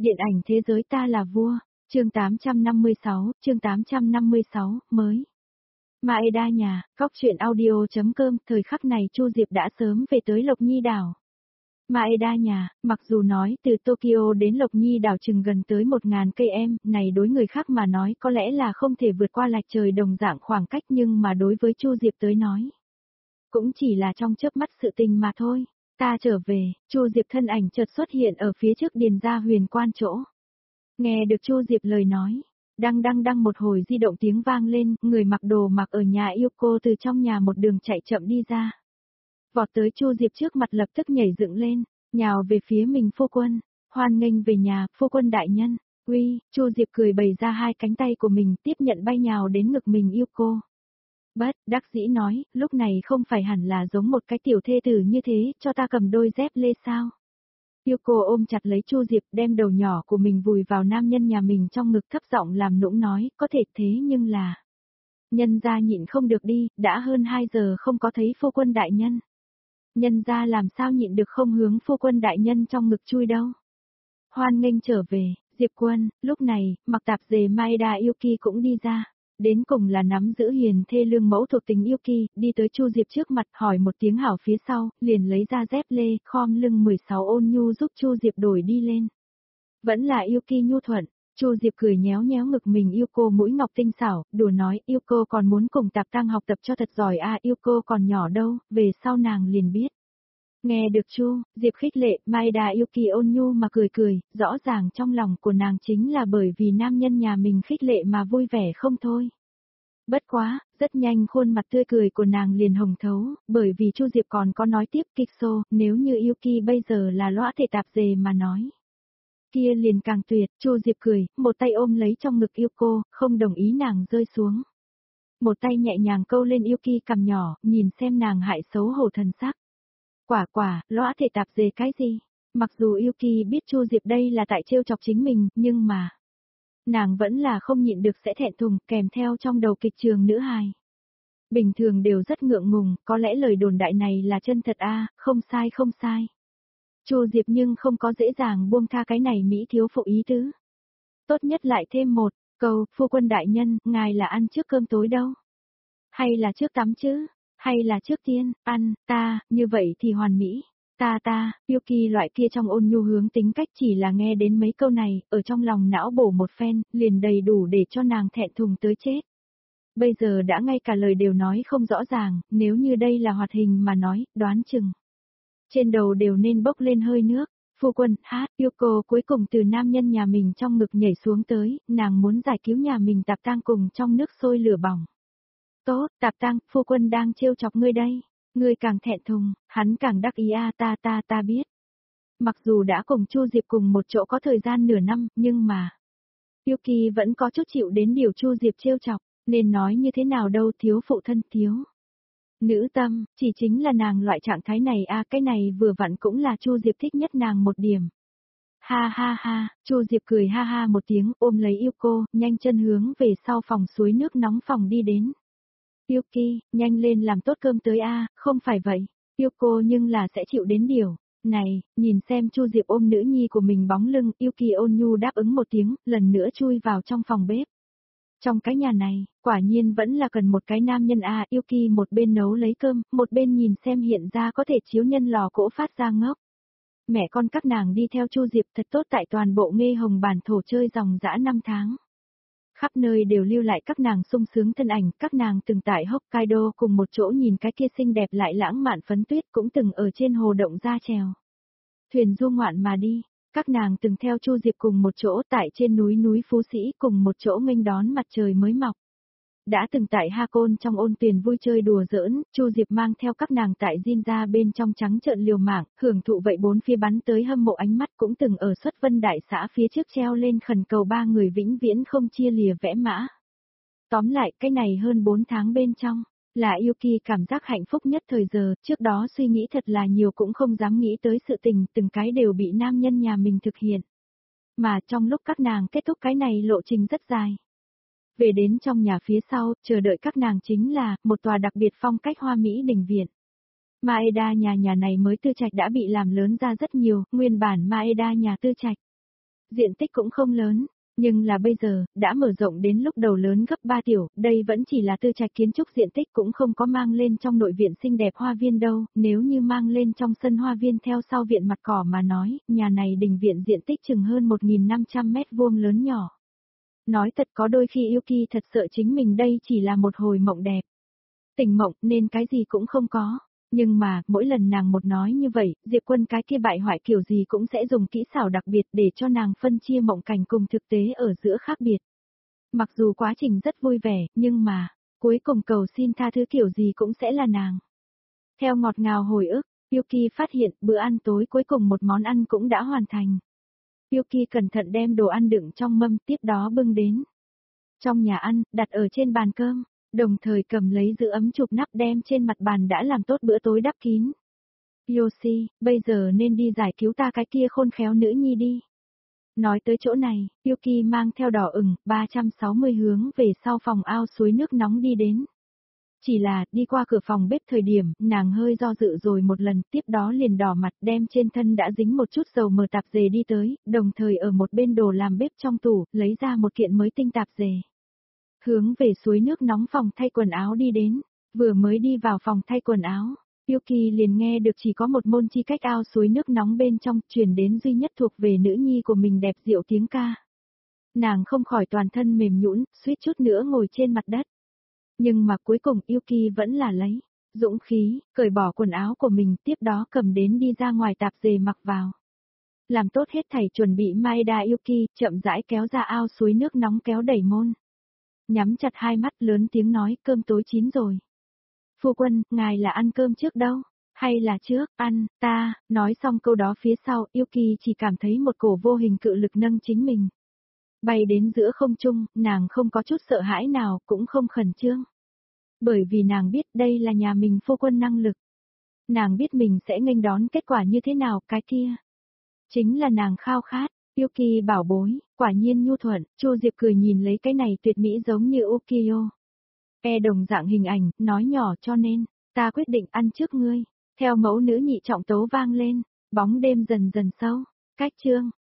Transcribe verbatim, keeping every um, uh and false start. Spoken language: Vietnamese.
Điện ảnh thế giới ta là vua, chương tám trăm năm mươi sáu, chương tám trăm năm mươi sáu, mới. Maeda nhà, góc truyện audio.com, thời khắc này Chu Diệp đã sớm về tới Lộc Nhi đảo. Maeda nhà, mặc dù nói từ Tokyo đến Lộc Nhi đảo chừng gần tới một nghìn cây em, này đối người khác mà nói có lẽ là không thể vượt qua lạch trời đồng dạng khoảng cách, nhưng mà đối với Chu Diệp tới nói, cũng chỉ là trong chớp mắt sự tình mà thôi. Ta trở về, Chu Diệp thân ảnh chợt xuất hiện ở phía trước Điền gia huyền quan chỗ. Nghe được Chu Diệp lời nói, đăng đăng đăng một hồi di động tiếng vang lên, người mặc đồ mặc ở nhà yêu cô từ trong nhà một đường chạy chậm đi ra. Vọt tới Chu Diệp trước mặt lập tức nhảy dựng lên, nhào về phía mình phu quân, hoan nghênh về nhà, phu quân đại nhân. Uy, Chu Diệp cười bày ra hai cánh tay của mình tiếp nhận bay nhào đến ngực mình yêu cô. Bất đắc dĩ nói, lúc này không phải hẳn là giống một cái tiểu thê tử như thế, cho ta cầm đôi dép lê sao? Yêu cô ôm chặt lấy Chu Diệp, đem đầu nhỏ của mình vùi vào nam nhân nhà mình trong ngực, thấp giọng làm nũng nói, có thể thế nhưng là... Nhân gia nhịn không được đi, đã hơn hai giờ không có thấy phu quân đại nhân. Nhân gia làm sao nhịn được không hướng phu quân đại nhân trong ngực chui đâu. Hoan nghênh trở về, Diệp Quân, lúc này, mặc tạp dề Maeda Yuki cũng đi ra. Đến cùng là nắm giữ hiền thê lương mẫu thuộc tính Yuki, đi tới Chu Diệp trước mặt hỏi một tiếng hảo phía sau, liền lấy ra dép lê, khom lưng mười sáu ôn nhu giúp Chu Diệp đổi đi lên. Vẫn là Yuki nhu thuận, Chu Diệp cười nhéo nhéo ngực mình yêu cô mũi ngọc tinh xảo, đùa nói yêu cô còn muốn cùng tạp tăng học tập cho thật giỏi à, yêu cô còn nhỏ đâu, về sau nàng liền biết. Nghe được Chu Diệp khích lệ, Maeda Yuki ôn nhu mà cười cười, rõ ràng trong lòng của nàng chính là bởi vì nam nhân nhà mình khích lệ mà vui vẻ không thôi. Bất quá, rất nhanh khuôn mặt tươi cười của nàng liền hồng thấu, bởi vì Chu Diệp còn có nói tiếp kịch xô, nếu như Yuki bây giờ là lõa thể tạp dề mà nói. Kia liền càng tuyệt, Chu Diệp cười, một tay ôm lấy trong ngực yêu cô, không đồng ý nàng rơi xuống. Một tay nhẹ nhàng câu lên Yuki cằm nhỏ, nhìn xem nàng hại xấu hổ thần sắc. Quả quả, lõa thể tạp dề cái gì? Mặc dù Yuki biết Chu Diệp đây là tại trêu chọc chính mình, nhưng mà... Nàng vẫn là không nhịn được sẽ thẹn thùng, kèm theo trong đầu kịch trường nữ hài. Bình thường đều rất ngượng ngùng, có lẽ lời đồn đại này là chân thật a, à, không sai không sai. Chu Diệp nhưng không có dễ dàng buông tha cái này mỹ thiếu phụ ý tứ. Tốt nhất lại thêm một câu, phu quân đại nhân, ngài là ăn trước cơm tối đâu? Hay là trước tắm chứ? Hay là trước tiên, ăn, ta, như vậy thì hoàn mỹ. Ta ta, Yuki loại kia trong ôn nhu hướng tính cách chỉ là nghe đến mấy câu này, ở trong lòng não bổ một phen, liền đầy đủ để cho nàng thẹn thùng tới chết. Bây giờ đã ngay cả lời đều nói không rõ ràng, nếu như đây là hoạt hình mà nói, đoán chừng. Trên đầu đều nên bốc lên hơi nước, phu quân, hát, Yuko cuối cùng từ nam nhân nhà mình trong ngực nhảy xuống tới, nàng muốn giải cứu nhà mình tạp tang cùng trong nước sôi lửa bỏng. Tốt, tạp tang, phu quân đang trêu chọc ngươi đây. Ngươi càng thẹn thùng, hắn càng đắc ý a, ta ta ta biết. Mặc dù đã cùng Chu Diệp cùng một chỗ có thời gian nửa năm, nhưng mà... Yuki vẫn có chút chịu đến điều Chu Diệp trêu chọc, nên nói như thế nào đâu thiếu phụ thân thiếu. Nữ tâm, chỉ chính là nàng loại trạng thái này a, cái này vừa vặn cũng là Chu Diệp thích nhất nàng một điểm. Ha ha ha, Chu Diệp cười ha ha một tiếng ôm lấy yêu cô, nhanh chân hướng về sau phòng suối nước nóng phòng đi đến. Yuki, nhanh lên làm tốt cơm tới a, không phải vậy, Yuko nhưng là sẽ chịu đến điều. Này, nhìn xem Chu Diệp ôm nữ nhi của mình bóng lưng, Yuki ôn nhu đáp ứng một tiếng, lần nữa chui vào trong phòng bếp. Trong cái nhà này, quả nhiên vẫn là cần một cái nam nhân a, Yuki một bên nấu lấy cơm, một bên nhìn xem hiện ra có thể chiếu nhân lò cỗ phát ra ngốc. Mẹ con các nàng đi theo Chu Diệp thật tốt tại toàn bộ Nghê Hồng bản thổ chơi dòng dã năm tháng. Khắp nơi đều lưu lại các nàng sung sướng thân ảnh, các nàng từng tại Hokkaido cùng một chỗ nhìn cái kia xinh đẹp lại lãng mạn phấn tuyết, cũng từng ở trên hồ động ra chèo thuyền du ngoạn mà đi, các nàng từng theo Chu Diệp cùng một chỗ tại trên núi núi Phú Sĩ cùng một chỗ nghênh đón mặt trời mới mọc. Đã từng tại Hakon trong ôn tuyền vui chơi đùa giỡn, Chu Diệp mang theo các nàng tại Jinja bên trong trắng trợn liều mạng, hưởng thụ vậy bốn phía bắn tới hâm mộ ánh mắt, cũng từng ở Xuất Vân Đại xã phía trước treo lên khẩn cầu ba người vĩnh viễn không chia lìa vẽ mã. Tóm lại, cái này hơn bốn tháng bên trong, là Yuki cảm giác hạnh phúc nhất thời giờ, trước đó suy nghĩ thật là nhiều cũng không dám nghĩ tới sự tình, từng cái đều bị nam nhân nhà mình thực hiện. Mà trong lúc các nàng kết thúc cái này lộ trình rất dài. Về đến trong nhà phía sau, chờ đợi các nàng chính là một tòa đặc biệt phong cách hoa mỹ đình viện. Maeda nhà nhà này mới tư trạch đã bị làm lớn ra rất nhiều, nguyên bản Maeda nhà tư trạch. Diện tích cũng không lớn, nhưng là bây giờ, đã mở rộng đến lúc đầu lớn gấp ba tiểu, đây vẫn chỉ là tư trạch kiến trúc, diện tích cũng không có mang lên trong nội viện xinh đẹp hoa viên đâu, nếu như mang lên trong sân hoa viên theo sau viện mặt cỏ mà nói, nhà này đình viện diện tích chừng hơn một nghìn năm trăm mét vuông lớn nhỏ. Nói thật có đôi khi Yuki thật sợ chính mình đây chỉ là một hồi mộng đẹp. Tỉnh mộng nên cái gì cũng không có. Nhưng mà, mỗi lần nàng một nói như vậy, Diệp Quân cái kia bại hoại kiểu gì cũng sẽ dùng kỹ xảo đặc biệt để cho nàng phân chia mộng cảnh cùng thực tế ở giữa khác biệt. Mặc dù quá trình rất vui vẻ, nhưng mà, cuối cùng cầu xin tha thứ kiểu gì cũng sẽ là nàng. Theo ngọt ngào hồi ức, Yuki phát hiện bữa ăn tối cuối cùng một món ăn cũng đã hoàn thành. Yuki cẩn thận đem đồ ăn đựng trong mâm tiếp đó bưng đến. Trong nhà ăn, đặt ở trên bàn cơm. Đồng thời cầm lấy giữ ấm chụp nắp đem trên mặt bàn đã làm tốt bữa tối đắp kín. Yoshi, bây giờ nên đi giải cứu ta cái kia khôn khéo nữ nhi đi. Nói tới chỗ này, Yuki mang theo đỏ ửng, ba trăm sáu mươi hướng về sau phòng ao suối nước nóng đi đến. Chỉ là, đi qua cửa phòng bếp thời điểm, nàng hơi do dự rồi một lần, tiếp đó liền đỏ mặt đem trên thân đã dính một chút dầu mờ tạp dề đi tới, đồng thời ở một bên đồ làm bếp trong tủ, lấy ra một kiện mới tinh tạp dề. Hướng về suối nước nóng phòng thay quần áo đi đến, vừa mới đi vào phòng thay quần áo, Yuki liền nghe được chỉ có một môn chi cách ao suối nước nóng bên trong truyền đến duy nhất thuộc về nữ nhi của mình đẹp diệu tiếng ca. Nàng không khỏi toàn thân mềm nhũn, suýt chút nữa ngồi trên mặt đất. Nhưng mà cuối cùng Yuki vẫn là lấy dũng khí, cởi bỏ quần áo của mình tiếp đó cầm đến đi ra ngoài tạp dề mặc vào. Làm tốt hết thảy chuẩn bị Maeda Yuki chậm rãi kéo ra ao suối nước nóng kéo đẩy môn. Nhắm chặt hai mắt lớn tiếng nói cơm tối chín rồi. Phu quân, ngài là ăn cơm trước đâu? Hay là trước, ăn, ta, nói xong câu đó phía sau, Yuki chỉ cảm thấy một cổ vô hình cự lực nâng chính mình. Bay đến giữa không trung, nàng không có chút sợ hãi nào, cũng không khẩn trương. Bởi vì nàng biết đây là nhà mình phu quân năng lực. Nàng biết mình sẽ nghênh đón kết quả như thế nào, cái kia. Chính là nàng khao khát. Yuki bảo bối, quả nhiên nhu thuận, Chu Diệp cười nhìn lấy cái này tuyệt mỹ giống như Ukiyo. E đồng dạng hình ảnh, nói nhỏ cho nên, ta quyết định ăn trước ngươi. Theo mẫu nữ nhị trọng tấu vang lên, bóng đêm dần dần sâu, cách chương.